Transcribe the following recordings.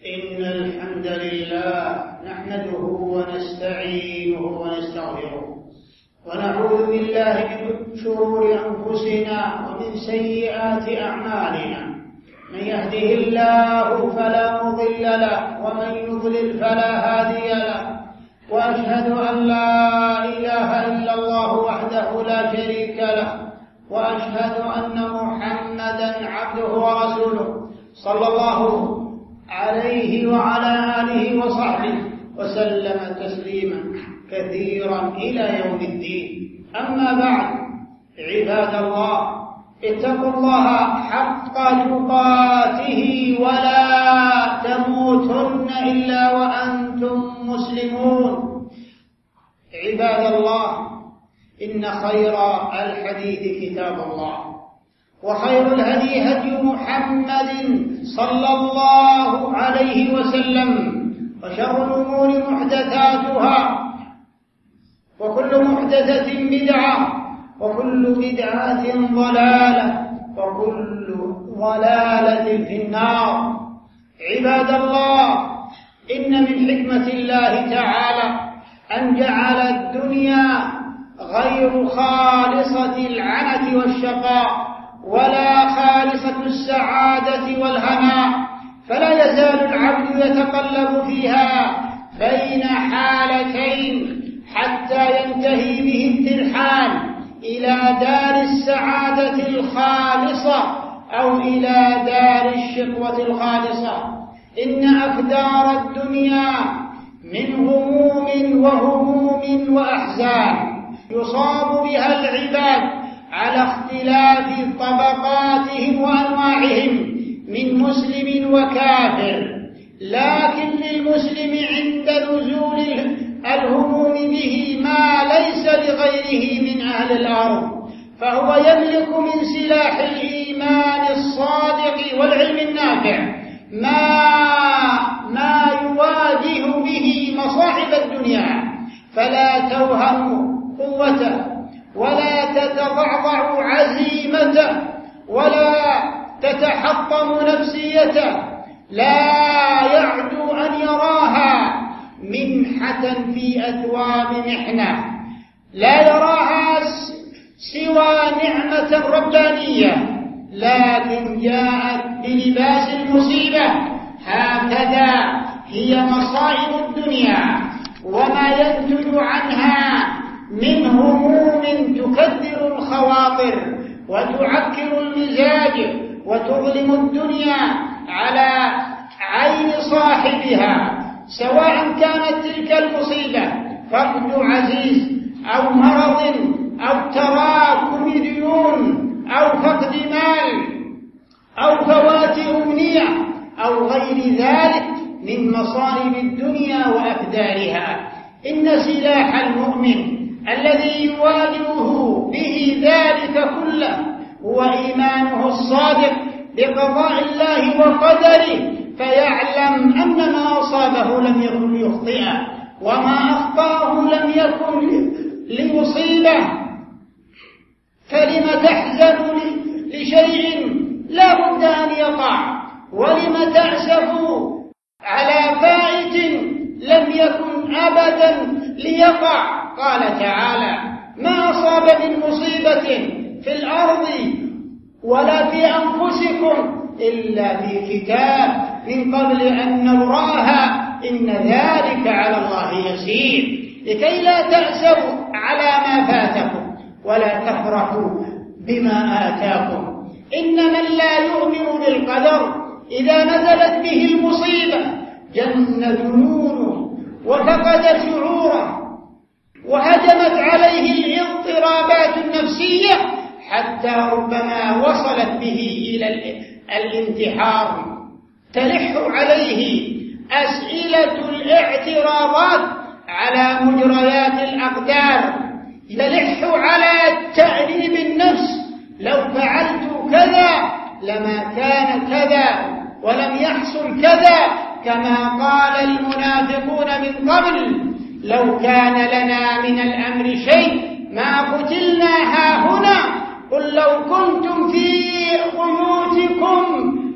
إن الحمد لله نحمده ونستعينه ونستغفره ونعوذ بالله من شرور أنفسنا ومن سيئات أعمالنا. من يهده الله فلا مضل له ومن يضلل فلا هادي له، وأشهد أن لا إله إلا الله وحده لا شريك له، وأشهد أن محمدا عبده ورسوله صلى الله عليه وعلى آله وصحبه وسلم تسليما كثيرا إلى يوم الدين. أما بعد، عباد الله، اتقوا الله حق تقاته ولا تموتن إلا وأنتم مسلمون. عباد الله، إن خير الحديث كتاب الله، وخير الهدي هدي محمد صلى الله عليه وسلم، وشر الأمور محدثاتها، وكل محدثة بدعة، وكل بدعة ضلالة، وكل ضلالة في النار. عباد الله، إن من حكمة الله تعالى أن جعل الدنيا غير خالصة العنة والشقاء ولا خالصة السعادة والهناء، فلا يزال العبد يتقلب فيها بين حالتين حتى ينتهي به الترحال إلى دار السعادة الخالصة أو إلى دار الشقوة الخالصة. إن أكدار الدنيا من غموم وهموم وأحزان يصاب بها العباد على اختلاف طبقاتهم وأنواعهم من مسلم وكافر، لكن للمسلم عند نزول الهموم به ما ليس لغيره من أهل الأرض، فهو يملك من سلاح الإيمان الصادق والعلم النافع ما يواجه به مصاعب الدنيا، فلا توهم قوته ولا تتضعضع عزيمته ولا تتحطم نفسيته، لا يعدو أن يراها منحة في أثواب محنة، لا يراها سوى نعمة ربانية، لكن جاءت بلباس المصيبة. هكذا هي مصائب الدنيا وما ينتج عنها من هموم تكدر الخواطر وتعكر المزاج وتظلم الدنيا على عين صاحبها، سواء كانت تلك المصيبة فقد عزيز أو مرض أو تراكم ديون أو فقد مال أو فوات أمنية أو غير ذلك من مصائب الدنيا وأكدارها. إن سلاح المؤمن الذي يواجهه به ذلك كله هو إيمانه الصادق بقضاء الله وقدره، فيعلم أن ما أصابه لم يكن ليخطئه وما أخطأه لم يكن ليصيبه. فلم تحزن لشيء لا بد أن يقع، ولم تأسف على فائت لم يكن أبدا ليقع. قال تعالى: ما أصاب من مصيبة في الأرض ولا في أنفسكم إلا في كتاب من قبل أن نبرأها إن ذلك على الله يسير، لكي لا تأسوا على ما فاتكم ولا تفرحوا بما آتاكم. إن من لا يؤمن بالقدر إذا نزلت به المصيبة جن جنونه وفقد شعوره وهجمت عليه الاضطرابات النفسية حتى ربما وصلت به إلى الانتحار. تلح عليه أسئلة الاعتراضات على مجريات الأقدار، يلح على تأنيب النفس: لو فعلت كذا لما كان كذا ولم يحصل كذا، كما قال المنافقون من قبل: لو كان لنا من الأمر شيء ما قتلنا هاهنا، قل لو كنتم في بيوتكم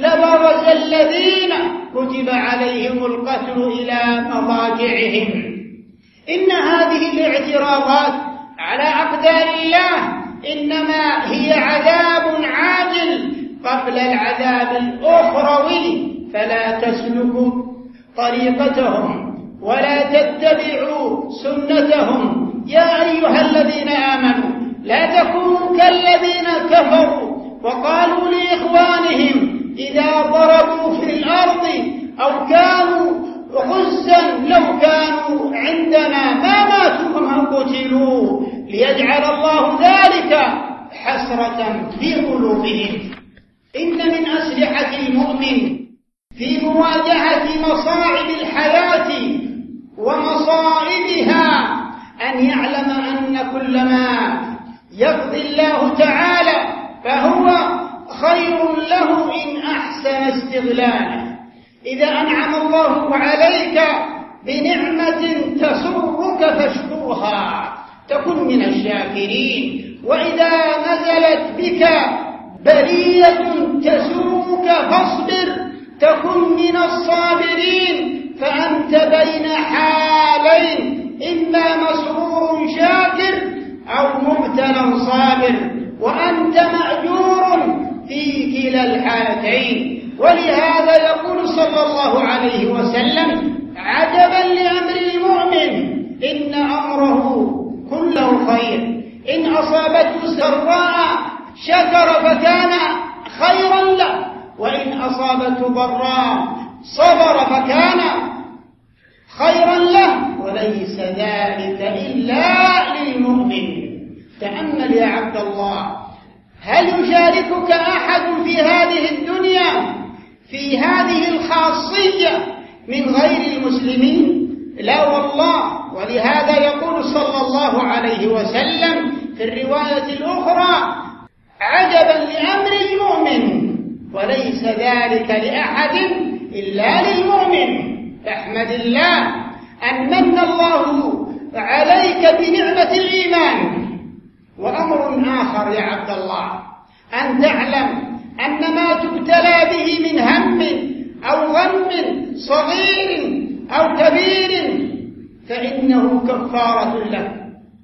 لبرز الذين كتب عليهم القتل إلى مضاجعهم. إن هذه الاعتراضات على أقدار الله إنما هي عذاب عاجل قبل العذاب الأخروي، فلا تسلكوا طريقتهم ولا تتبعوا سنتهم. يا أيها الذين آمنوا لا تكونوا كالذين كفروا وقالوا لإخوانهم إذا ضربوا في الأرض أو كانوا غزا لو كانوا عندنا ما ماتوا وما قتلوا ليجعل الله ذلك حسرة في قلوبهم. إن من أسلحة المؤمن في مواجهة مصاعب الحياة ومصائبها أن يعلم أن كل ما يقضي الله تعالى فهو خير له إن أحسن استغلاله. إذا أنعم الله عليك بنعمة تسرك فاشكرها تكن من الشاكرين، وإذا نزلت بك بلية تسوءك فاصبر تكن من الصابرين. فأنت بين حالين، إما مسرور شاكر أو مبتلى صابر، وأنت مأجور في كلا الحالتين. ولهذا يقول صلى الله عليه وسلم: عجبا لأمر المؤمن إن أمره كله خير، إن أصابته سراء شكر فكان خيرا له، وإن أصابته ضراء صبر فكان خيرا له، وليس ذلك إلا للمؤمن. تأمل يا عبد الله، هل يشاركك أحد في هذه الدنيا في هذه الخاصية من غير المسلمين؟ لا والله. ولهذا يقول صلى الله عليه وسلم في الرواية الأخرى: عجبا لأمر المؤمن وليس ذلك لأحد إلا للمؤمن. فاحمد الله أن من الله عليك بنعمة الإيمان. وأمر آخر يا عبد الله، أن تعلم أن ما تبتلى به من هم أو غم صغير أو كبير فإنه كفارة لك،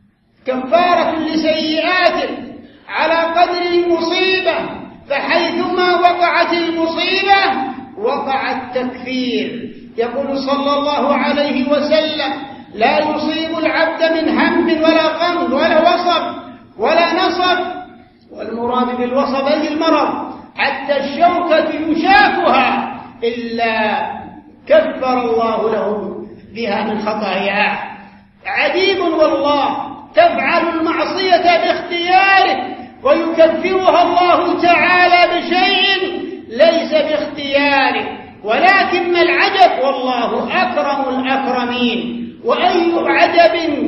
كفارة لسيئاتك على قدر المصيبة. فحيثما وقعت المصيبة وقع التكفير. يقول صلى الله عليه وسلم: لا يصيب العبد من هم ولا غم ولا وصب ولا نصب، والمراد بالوصب أي المرض، حتى الشوكة يشاكها إلا كفر الله له بها من خطاياه. عجيب والله، تفعل المعصية باختيارك ويكفرها الله تعالى بشيء ليس باختيارك. ولكن العجب والله أكرم الأكرمين، وأي عجب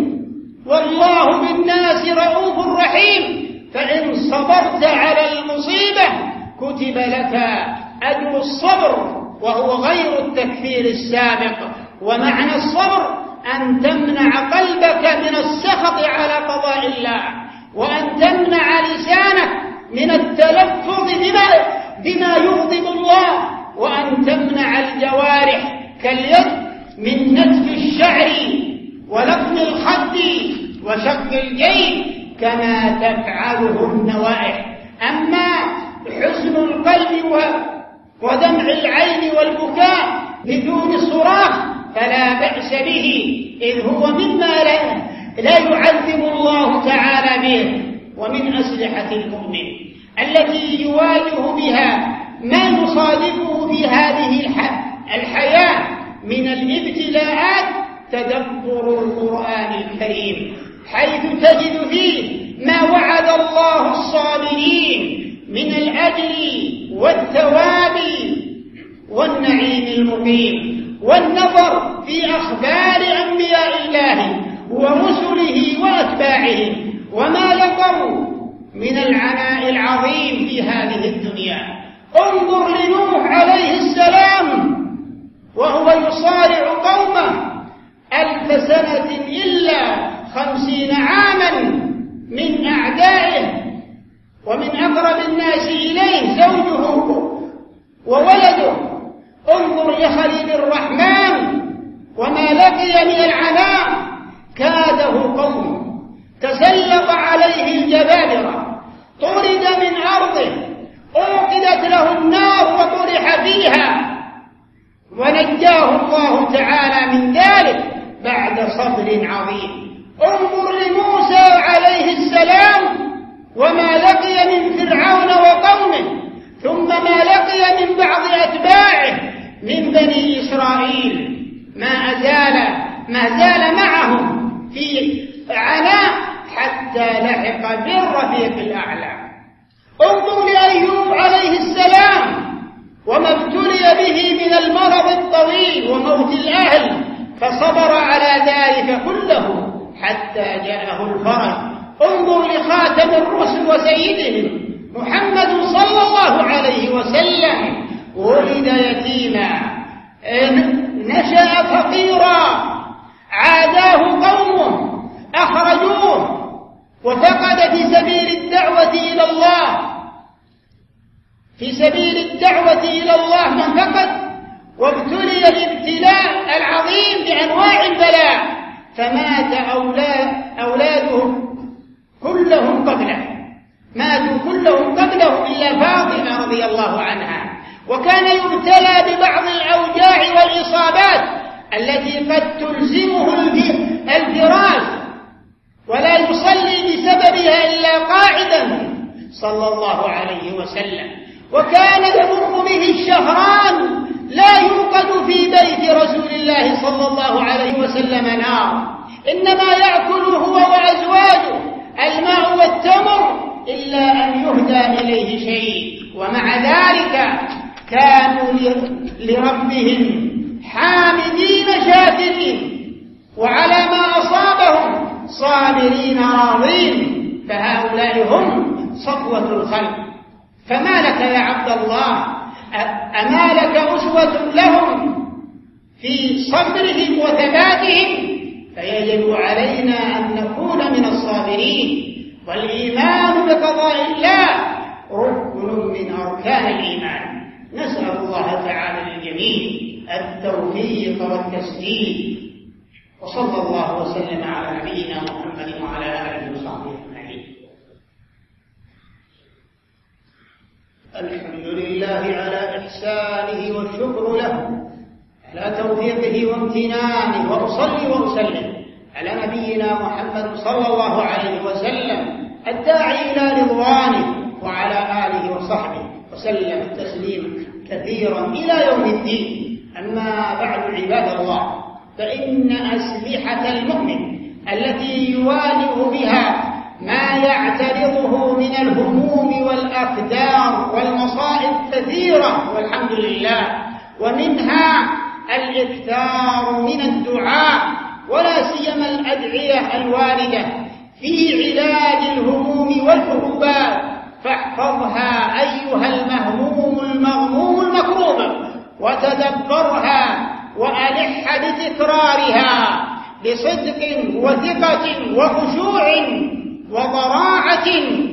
والله بالناس رؤوف رحيم. فإن صبرت على المصيبة كتب لك أجر الصبر، وهو غير التكفير السابق. ومعنى الصبر أن تمنع قلبك من السخط على قضاء الله، وأن تمنع لسانك من التلفظ بما يغضب الله، وأن تمنع الجوارح كاليد من نتف الشعر ولطم الخد وشق الجيب كما تفعله النوائح. أما حزن القلب ودمع العين والبكاء بدون صراخ فلا بأس به، إذ هو مما لا يعذب الله تعالى به. ومن أسلحة المؤمن التي يواجه بها ما يصادفه في هذه الحياة من الابتلاءات تدبر القرآن الكريم، حيث تجد فيه ما وعد الله الصابرين من الأجر والثواب والنعيم المقيم، والنظر في أخبار أنبياء الله ورسله وأتباعه وما لقوا من العناء العظيم في هذه الدنيا. انظر لنوح عليه السلام وهو يصارع قومه 1000 سنة إلا 50 عاما من أعدائه، ومن أقرب الناس إليه زوجه وولده بخليل الرحمن وما لقي من العناء كاده قوم، تسلط عليه الجبابرة، طرد من أرضه، أوقدت له النار وطرح فيها، ونجاه الله تعالى من ذلك بعد صبر عظيم. انظر لموسى عليه السلام وما لقي من فرعون وقومه، ثم ما لقي من بعض أتباعه من بني إسرائيل، ما زال معهم في عناء حتى لحق بالرفيق الأعلى. انظر لأيوب عليه السلام وما ابتلي به من المرض الطويل وموت الأهل، فصبر على ذلك كله حتى جاءه الفرج. انظر لخاتم الرسل وسيدهم محمد صلى الله عليه وسلم، ولد يتيما، نشأ فقيرا، عاداه قومه، أخرجوه، وفقد في سبيل الدعوة إلى الله من فقد، وابتلي الابتلاء العظيم بأنواع البلاء، فمات أولاده كلهم قبله، ماتوا كلهم قبله إلا فاطمة رضي الله عنها. وكان يبتلى ببعض الأوجاع والإصابات التي قد تلزمه الفراش ولا يصلي بسببها إلا قاعدا صلى الله عليه وسلم. وكان يمر به الشهران لا يوقد في بيت رسول الله صلى الله عليه وسلم نار، إنما يأكل هو وأزواجه الماء والتمر إلا أن يهدى إليه شيء. ومع ذلك كانوا لربهم حامدين شاكرين، وعلى ما أصابهم صابرين راضين، فهؤلاء هم صفوة الخلق. فما لك يا عبد الله؟ أما لك أسوة لهم في صبرهم وثباتهم؟ فيجب علينا أن نكون من الصابرين. والإيمان بقضاء الله ركن من أركان الإيمان. نسأل الله تعالى للجميع التوفيق والتسديد، وصلى الله وسلم على نبينا محمد وعلى آله وصحبه أجمعين. الحمد لله على إحسانه والشكر له على توفيقه وامتنانه، وأصلي وأسلم على نبينا محمد صلى الله عليه وسلم الداعي إلى رضوانه وعلى آله وصحبه وسلم تسليما كثيرا إلى يوم الدين. أما بعد عباد الله، فإن أسلحة المؤمن التي يواجه بها ما يعترضه من الهموم والأقدار والمصائب كثيرة والحمد لله، ومنها الإكثار من الدعاء، ولا سيما الأدعية الواردة في علاج الهموم والكروبات. فاحفظها أيها المهموم المغموم المكروب، وتدبرها وألح بتكرارها بصدق وثقة وخشوع وضراعة،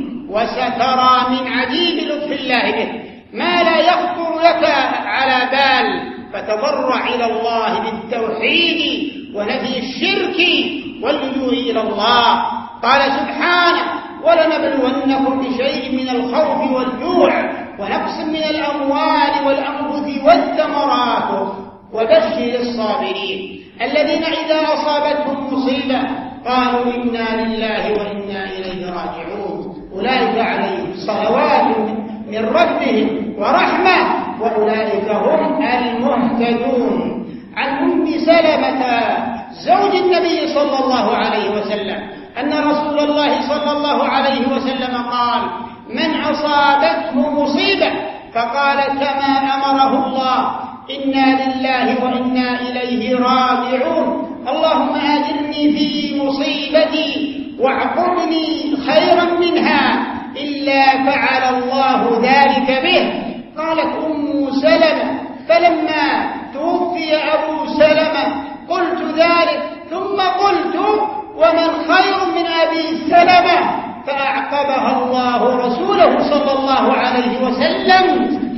وسترى من عجيب لطف الله به ما لا يخطر لك على بال. فتضرع إلى الله بالتوحيد ونفي الشرك واللجوء إلى الله. قال سبحانه: ولنبلونكم بشيء من الخوف والجوع ونقص من الأموال والأنفس والثمرات وبشر الصابرين الذين إذا أصابتهم مصيبة قالوا إنا لله وإنا إليه راجعون، أولئك عليهم صلوات من ربهم ورحمة وأولئك هم المهتدون. عن أم سلمة زوج النبي صلى الله عليه وسلم أن رسول الله صلى الله عليه وسلم قال: من أصابته مصيبة فقال كما أمره الله: إنا لله وإنا إليه راجعون، اللهم أجرني في مصيبتي واعقبني خيرا منها، إلا فعل الله ذلك به. قالت أم سلمة: فلما توفي أبو سلمة قلت ذلك، ثم قلت: ومن خير من أبي سلمة؟ فأعقبها الله رسوله صلى الله عليه وسلم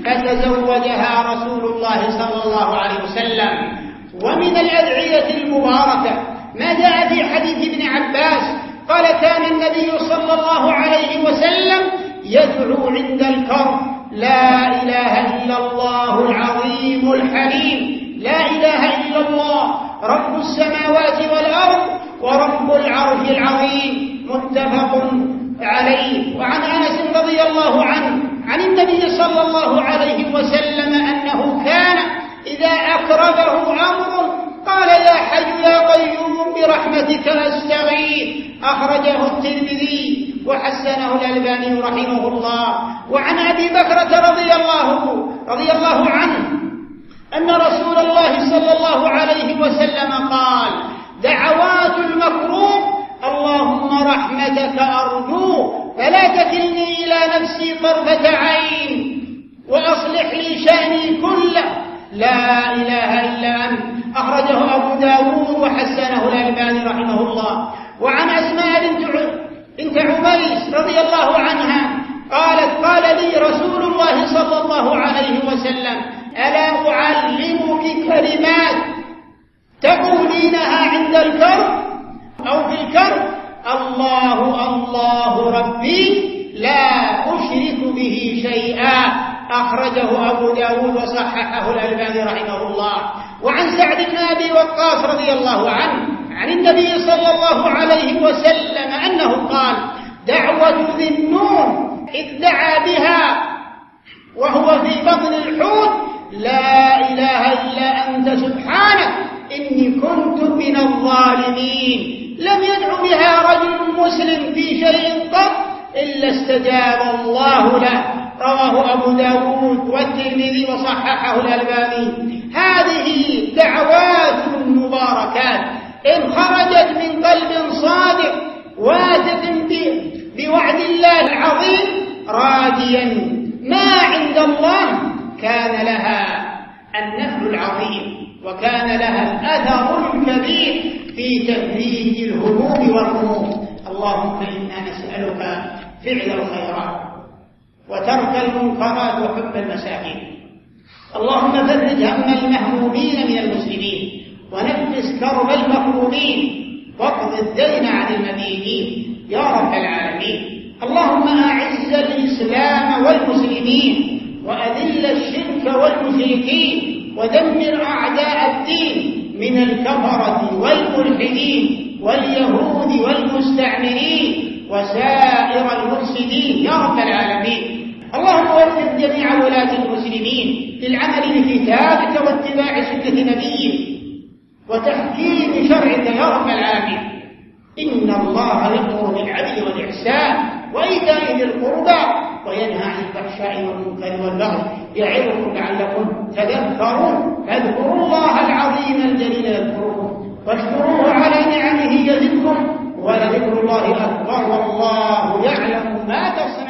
فتزوجها رسول الله صلى الله عليه وسلم. ومن الأدعية المباركة ما جاء في حديث ابن عباس قال: كان النبي صلى الله عليه وسلم يدعو عند الكرب: لا إله إلا الله العظيم الحليم، لا إله إلا الله رب السماوات والأرض ورب العرش العظيم، متفق عليه. وعن أنس رضي الله عنه عن النبي صلى الله عليه وسلم أنه كان إذا أكرمه أمر قال: يا حي يا قيوم برحمتك أستغيث، أخرجه الترمذي وحسنه الألباني رحمه الله. وعن أبي بكرة رضي الله عنه أن رسول الله صلى الله عليه وسلم قال: دعوات المكروب اللهم رحمتك أرجو فلا تكلني إلى نفسي طرفة عين وأصلح لي شأني كله، لا إله إلا أنت، أخرجه أبو داود وحسنه الألباني رحمه الله. وعن أسماء بنت عميس رضي الله عنها قالت: قال لي رسول الله صلى الله عليه وسلم: ألا أعلمك كلمات تقولينها عند الكرب أو في الكرب؟ الله ربي لا أشرك به شيئا، أخرجه أبو داود وصححه الألباني رحمه الله. وعن سعد بن أبي وقاص رضي الله عنه عن النبي صلى الله عليه وسلم أنه قال: دعوة ذي النون إذ دعا بها وهو في بطن الحوت: لا إله إلا أنت سبحانك إني كنت من الظالمين، لم يدع بها رجل مسلم في شيء قط إلا استجاب الله له، رواه أبو داود والترمذي وصححه الألباني. هذه دعوات مباركات إن خرجت من قلب صادق واثق بوعد الله العظيم راجيا ما عند الله كان لها النفع العظيم وكان لها الأثر الكبير في تفريج الهموم والغموم. اللهم إنا نسألك فعل الخيرات وترك المنكرات وحب المساكين. اللهم فرج هم المهمومين من المسلمين ونفس كرب المكروبين واقض الدين عن المدينين يا رب العالمين. اللهم أعز الإسلام والمسلمين وأذل الشرك والمشركين ودمر أعداء الدين من الكفرة والملحدين واليهود والمستعمرين وسائر المفسدين يا رب العالمين. اللهم وفق جميع ولاة المسلمين للعمل بكتابك واتباع سنة نبيك وتحكيم شرعك يا رب العالمين. إن الله يأمر بالعدل والإحسان وإيتاء ذي القربى وينهى عن الفحشاء والمنكر والبغي يعظكم لعلكم تذكرون. فاذكروا الله العظيم الجليل يذكركم واشكروه على نعمه يزدكم ولذكر الله أكبر والله يعلم ما تصنعون.